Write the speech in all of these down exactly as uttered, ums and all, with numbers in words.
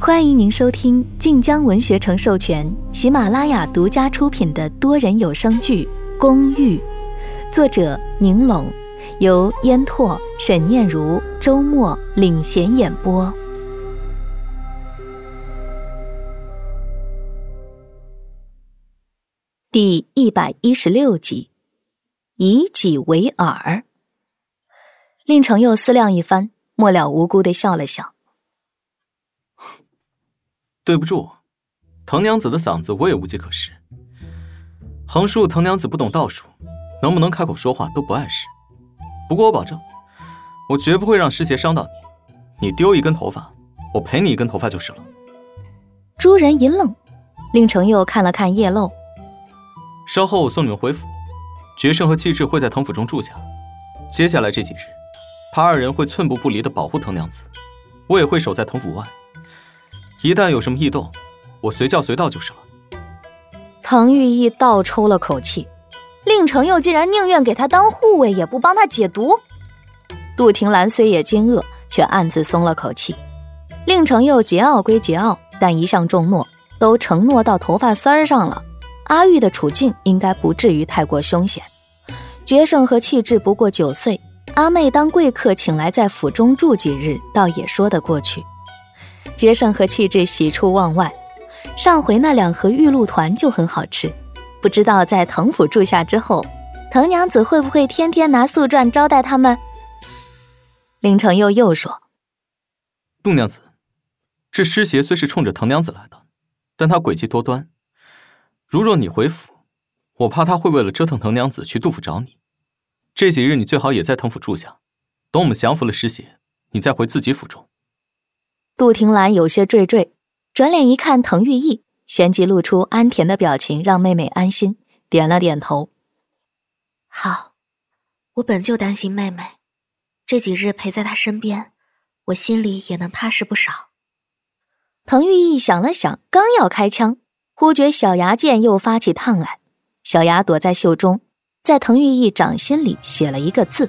欢迎您收听晋江文学城授权、喜马拉雅独家出品的多人有声剧《公寓》，作者宁拢，由烟拓、沈念如、周末领衔演播。第一百一十六集，以己为饵。令程又思量一番，末了无辜地笑了笑。 对不住，藤娘子的嗓子我也无计可施。横竖藤娘子不懂道术，能不能开口说话都不碍事。不过我保证，我绝不会让师爷伤到你。你丢一根头发，我赔你一根头发就是了。 诸人一愣，令程又看了看叶漏。 稍后我送你们回府，决胜和气质会在藤府中住下。接下来这几日，他二人会寸步不离地保护藤娘子，我也会守在藤府外。一旦有什么异动，我随叫随到就是了。 唐玉毅倒抽了口气，令程又竟然宁愿给他当护卫，也不帮他解毒。杜婷兰虽也惊愕，却暗自松了口气。令程又桀骜归桀骜，但一向重诺，都承诺到头发丝儿上了，阿玉的处境应该不至于太过凶险。决胜和气质不过九岁，阿妹当贵客请来在府中住几日，倒也说得过去。决胜和气质喜出望外，上回那两盒玉露团就很好吃，不知道在藤府住下之后，藤娘子会不会天天拿素馔招待他们？令程又又说， 杜娘子，这师爷虽是冲着藤娘子来的，但他诡计多端，如若你回府，我怕他会为了折腾藤娘子去杜府找你。这几日你最好也在藤府住下，等我们降服了师爷，你再回自己府中。 杜婷兰有些惴惴，转脸一看滕玉毅，旋即露出安甜的表情，让妹妹安心，点了点头。 好，我本就担心妹妹，这几日陪在她身边，我心里也能踏实不少。 滕玉毅想了想，刚要开枪，忽觉小牙剑又发起烫来，小牙躲在袖中，在滕玉毅掌心里写了一个字：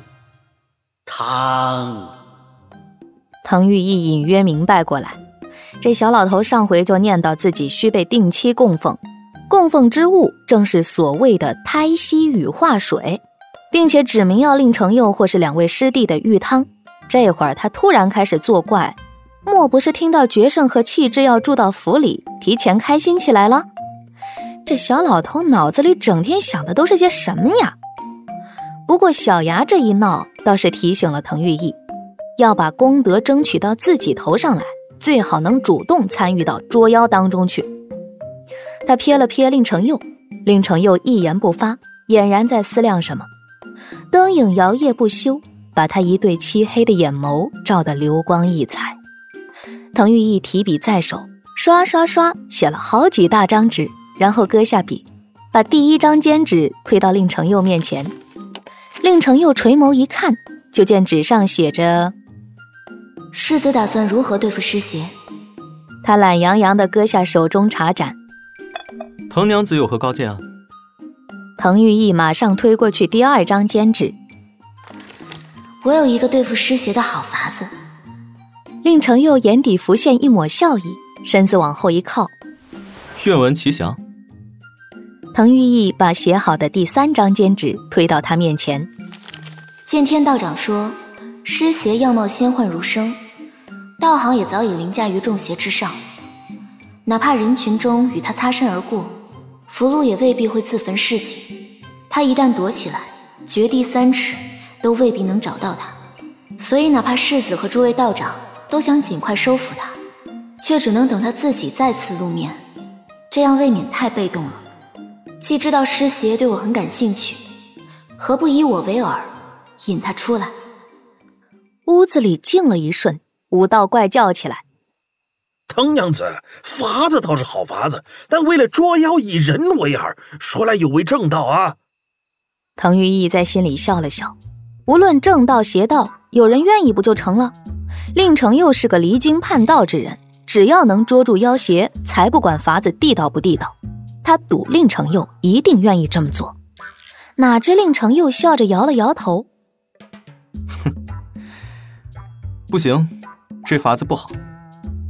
汤。 滕玉毅隐约明白过来，这小老头上回就念叨自己需被定期供奉，供奉之物正是所谓的胎息羽化水，并且指明要令程又或是两位师弟的玉汤。这会儿他突然开始作怪，莫不是听到决胜和气质要住到府里，提前开心起来了？这小老头脑子里整天想的都是些什么呀？不过小牙这一闹倒是提醒了滕玉毅，要把功德争取到自己头上来，最好能主动参与到捉妖当中去。他瞥了瞥令程又，令程又一言不发，俨然在思量什么。灯影摇曳不休，把他一对漆黑的眼眸照得流光溢彩。滕玉毅提笔在手，刷刷刷写了好几大张纸，然后搁下笔，把第一张笺纸推到令程又面前。令程又垂眸一看，就见纸上写着： 世子打算如何对付师爷？ 他懒洋洋地搁下手中茶盏。 藤娘子有何高见啊？ 滕玉毅马上推过去第二张笺纸。 我有一个对付师爷的好法子。 令程又眼底浮现一抹笑意，身子往后一靠。 愿闻其详。 滕玉毅把写好的第三张笺纸推到他面前。 见天道长说，师爷样貌仙幻如生，道行也早已凌驾于众邪之上，哪怕人群中与他擦身而过，符箓也未必会自焚示警。他一旦躲起来，掘地三尺都未必能找到他，所以哪怕世子和诸位道长都想尽快收服他，却只能等他自己再次露面，这样未免太被动了。既知道师爷对我很感兴趣，何不以我为饵，引他出来？ 屋子里静了一瞬，武道怪叫起来： 藤娘子，法子倒是好法子，但为了捉妖以人为饵，说来有违正道啊。 滕玉毅在心里笑了笑，无论正道邪道，有人愿意不就成了？令程又是个离经叛道之人，只要能捉住妖邪，才不管法子地道不地道。他赌令程又一定愿意这么做。哪知令程又笑着摇了摇头： 不行，这法子不好。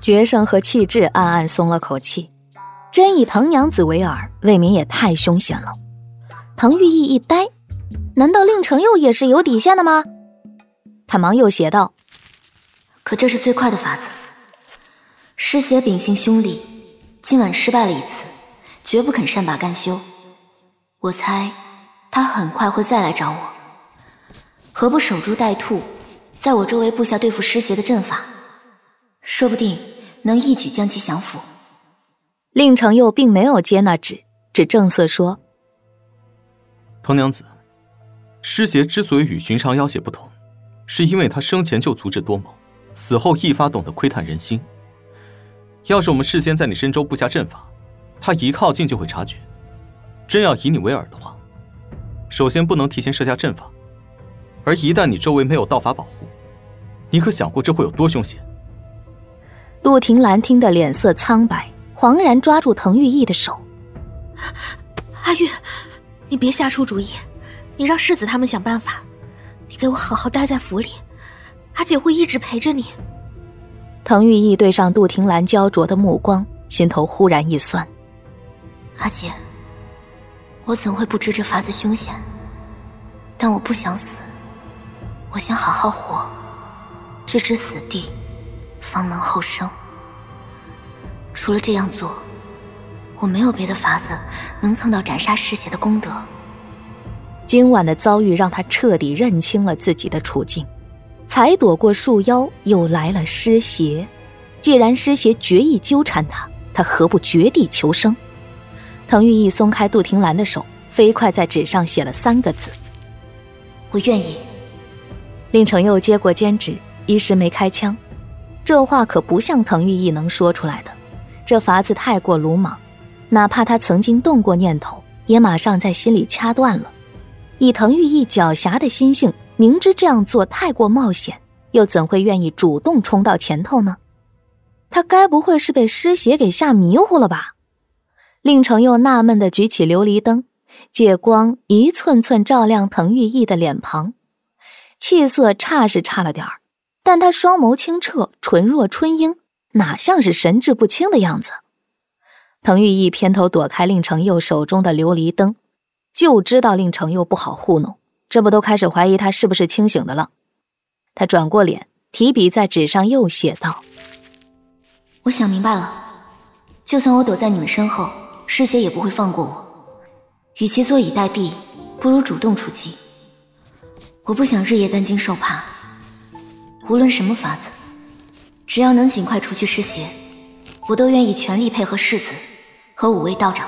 决胜和气质暗暗松了口气，真以藤娘子为饵，未免也太凶险了。藤玉意一呆，难道令程佑也是有底线的吗？他忙又写道： 可这是最快的法子。师邪秉性凶戾，今晚失败了一次，绝不肯善罢甘休。我猜他很快会再来找我，何不守株待兔，在我周围布下对付师邪的阵法，说不定能一举将其降服。 令程佑并没有接那旨，只正色说： 藤娘子，师邪之所以与寻常妖邪不同，是因为他生前就足智多谋，死后一发懂得窥探人心。要是我们事先在你身周布下阵法，他一靠近就会察觉。真要以你为饵的话，首先不能提前设下阵法，而一旦你周围没有道法保护，你可想过这会有多凶险？ 陆庭兰听得脸色苍白，惶然抓住滕玉意的手： 阿玉，你别瞎出主意，你让世子他们想办法，你给我好好待在府里，阿姐会一直陪着你。 滕玉意对上杜庭兰焦灼的目光，心头忽然一酸。 阿姐，我怎会不知这法子凶险？但我不想死，我想好好活，置之死地，方能后生。除了这样做，我没有别的法子能蹭到斩杀师邪的功德。 今晚的遭遇让他彻底认清了自己的处境，才躲过树妖，又来了师邪。既然师邪决意纠缠他，他何不绝地求生？滕玉意松开杜庭兰的手，飞快在纸上写了三个字： 我愿意。 令程佑接过笺纸，一时没开枪。这话可不像滕玉意能说出来的，这法子太过鲁莽，哪怕他曾经动过念头，也马上在心里掐断了。以滕玉意狡黠的心性，明知这样做太过冒险，又怎会愿意主动冲到前头呢？他该不会是被师邪给吓迷糊了吧？令程佑纳闷地举起琉璃灯，借光一寸寸照亮滕玉意的脸庞，气色差是差了点儿，但他双眸清澈，唇若春樱，哪像是神志不清的样子。滕玉意偏头躲开令程佑手中的琉璃灯，就知道令程佑不好糊弄，这不都开始怀疑他是不是清醒的了。他转过脸，提笔在纸上又写道： 我想明白了，就算我躲在你们身后，师邪也不会放过我。与其坐以待毙，不如主动出击。我不想日夜担惊受怕，无论什么法子，只要能尽快除去师邪，我都愿意全力配合世子和五位道长。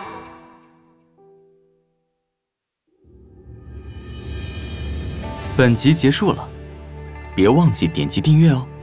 本集结束了，别忘记点击订阅哦。